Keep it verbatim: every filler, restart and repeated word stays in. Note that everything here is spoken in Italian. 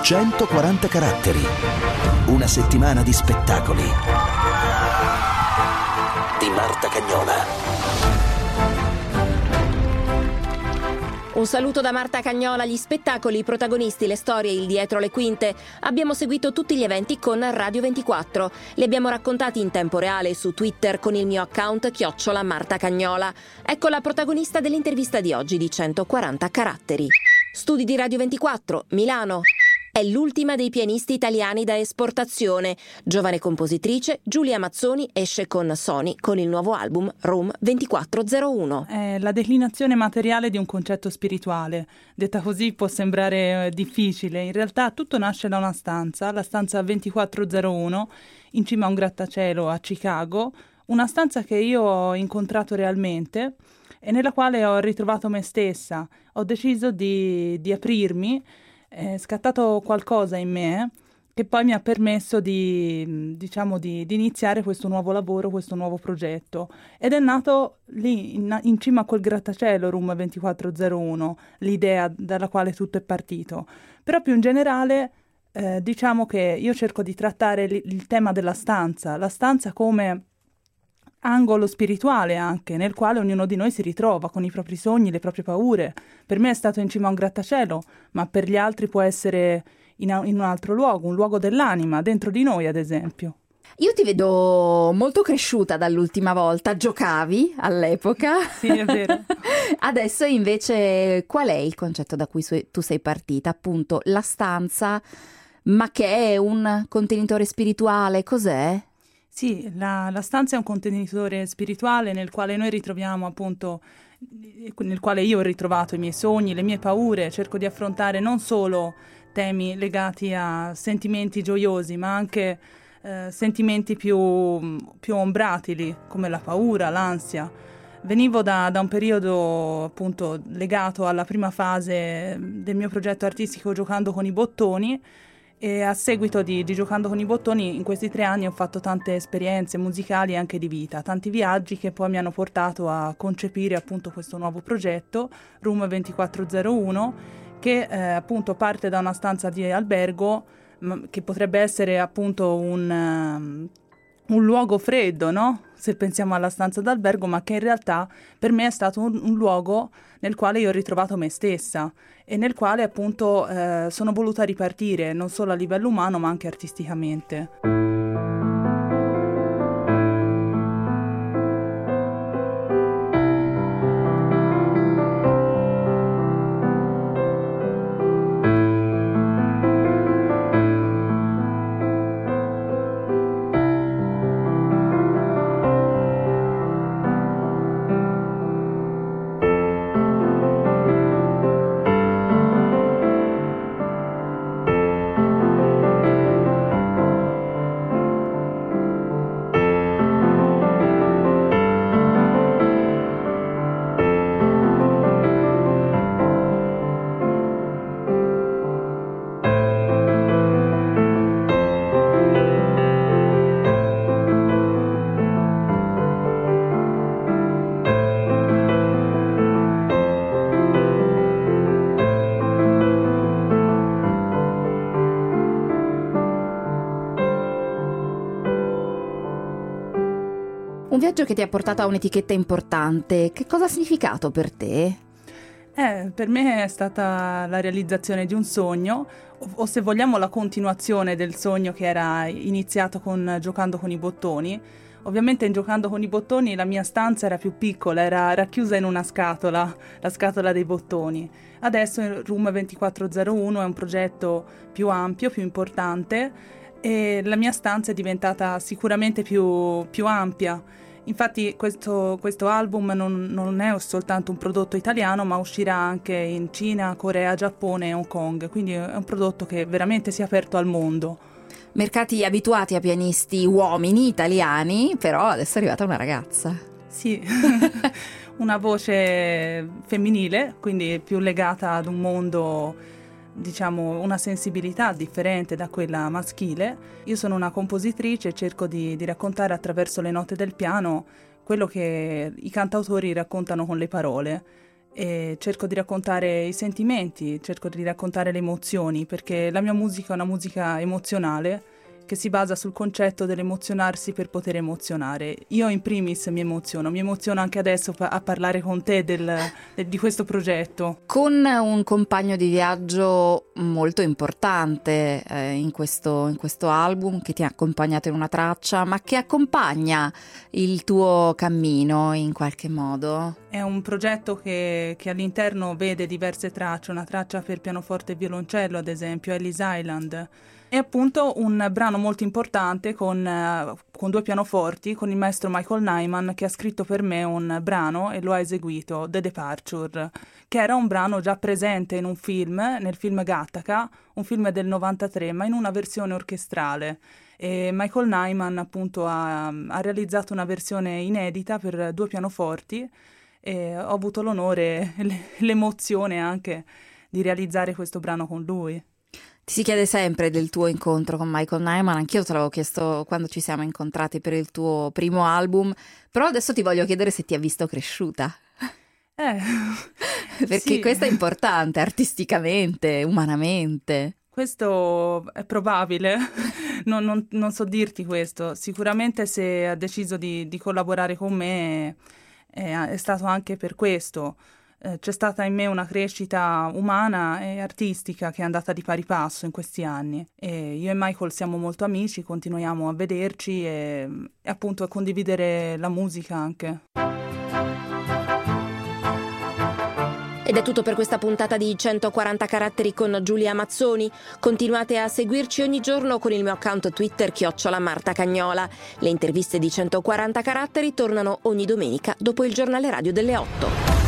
centoquaranta caratteri. Una settimana di spettacoli. Di Marta Cagnola. Un saluto da Marta Cagnola. Gli spettacoli, i protagonisti, le storie, il dietro le quinte. Abbiamo seguito tutti gli eventi con Radio ventiquattro. Li abbiamo raccontati in tempo reale su Twitter con il mio account chiocciola Marta Cagnola. Ecco la protagonista dell'intervista di oggi di centoquaranta caratteri. Studi di Radio ventiquattro, Milano. È l'ultima dei pianisti italiani da esportazione. Giovane compositrice, Giulia Mazzoni esce con Sony con il nuovo album Room ventiquattro zero uno. È la declinazione materiale di un concetto spirituale. Detta così può sembrare difficile. In realtà tutto nasce da una stanza, la stanza ventiquattro zero uno, in cima a un grattacielo a Chicago. Una stanza che io ho incontrato realmente e nella quale ho ritrovato me stessa. Ho deciso di, di aprirmi. È scattato qualcosa in me che poi mi ha permesso di, diciamo, di, di iniziare questo nuovo lavoro, questo nuovo progetto. Ed è nato lì, in, in cima a quel grattacielo, Room ventiquattro zero uno, l'idea dalla quale tutto è partito. Però più in generale, eh, diciamo che io cerco di trattare li, il tema della stanza, la stanza come angolo spirituale anche, nel quale ognuno di noi si ritrova con i propri sogni, le proprie paure. Per me è stato in cima a un grattacielo, ma per gli altri può essere in, a- in un altro luogo, un luogo dell'anima, dentro di noi ad esempio. Io ti vedo molto cresciuta dall'ultima volta, giocavi all'epoca. Sì, è vero. Adesso invece qual è il concetto da cui su- tu sei partita? Appunto la stanza, ma che è un contenitore spirituale, cos'è? Sì, la, la stanza è un contenitore spirituale nel quale noi ritroviamo appunto, nel quale io ho ritrovato i miei sogni, le mie paure, cerco di affrontare non solo temi legati a sentimenti gioiosi, ma anche eh, sentimenti più, più ombratili, come la paura, l'ansia. Venivo da, da un periodo appunto legato alla prima fase del mio progetto artistico Giocando con i bottoni, e a seguito di, di Giocando con i bottoni in questi tre anni ho fatto tante esperienze musicali e anche di vita, tanti viaggi che poi mi hanno portato a concepire appunto questo nuovo progetto, Room ventiquattro zero uno, che eh, appunto parte da una stanza di albergo m- che potrebbe essere appunto un, um, un luogo freddo, no? Se pensiamo alla stanza d'albergo, ma che in realtà per me è stato un, un luogo nel quale io ho ritrovato me stessa e nel quale appunto eh, sono voluta ripartire non solo a livello umano ma anche artisticamente. Un viaggio che ti ha portato a un'etichetta importante, che cosa ha significato per te? Eh, per me è stata la realizzazione di un sogno, o, o se vogliamo la continuazione del sogno che era iniziato con Giocando con i bottoni. Ovviamente in Giocando con i bottoni la mia stanza era più piccola, era racchiusa in una scatola, la scatola dei bottoni. Adesso il Room ventiquattro zero uno è un progetto più ampio, più importante e la mia stanza è diventata sicuramente più, più ampia. Infatti questo, questo album non, non è soltanto un prodotto italiano, ma uscirà anche in Cina, Corea, Giappone e Hong Kong, quindi è un prodotto che veramente si è aperto al mondo. Mercati abituati a pianisti uomini italiani, però adesso è arrivata una ragazza. Sì, una voce femminile, quindi più legata ad un mondo, diciamo, una sensibilità differente da quella maschile. Io sono una compositrice e cerco di, di raccontare attraverso le note del piano quello che i cantautori raccontano con le parole. e cerco di raccontare i sentimenti, cerco di raccontare le emozioni, perché la mia musica è una musica emozionale che si basa sul concetto dell'emozionarsi per poter emozionare. Io in primis mi emoziono, mi emoziono anche adesso a parlare con te del, del, di questo progetto. Con un compagno di viaggio molto importante eh, in, questo, in questo album, che ti ha accompagnato in una traccia, ma che accompagna il tuo cammino in qualche modo. È un progetto che, che all'interno vede diverse tracce, una traccia per pianoforte e violoncello ad esempio, Ellis Island. È appunto un brano molto importante con, uh, con due pianoforti, con il maestro Michael Nyman, che ha scritto per me un brano e lo ha eseguito, The Departure, che era un brano già presente in un film, nel film Gattaca, un film del novantatré, ma in una versione orchestrale. E Michael Nyman appunto ha, ha realizzato una versione inedita per due pianoforti e ho avuto l'onore e l'emozione anche di realizzare questo brano con lui. Ti si chiede sempre del tuo incontro con Michael Nyman, anch'io te l'avevo chiesto quando ci siamo incontrati per il tuo primo album, però adesso ti voglio chiedere se ti ha visto cresciuta. Eh, Perché sì. Questo è importante, artisticamente, umanamente. Questo è probabile, non, non, non so dirti questo. Sicuramente se ha deciso di, di collaborare con me è, è stato anche per questo. C'è stata in me una crescita umana e artistica che è andata di pari passo in questi anni e io e Michael siamo molto amici, continuiamo a vederci e, e appunto a condividere la musica anche. Ed è tutto per questa puntata di centoquaranta caratteri con Giulia Mazzoni. Continuate a seguirci ogni giorno con il mio account Twitter chiocciola Marta Cagnola. Le interviste di centoquaranta caratteri tornano ogni domenica dopo il giornale radio delle otto.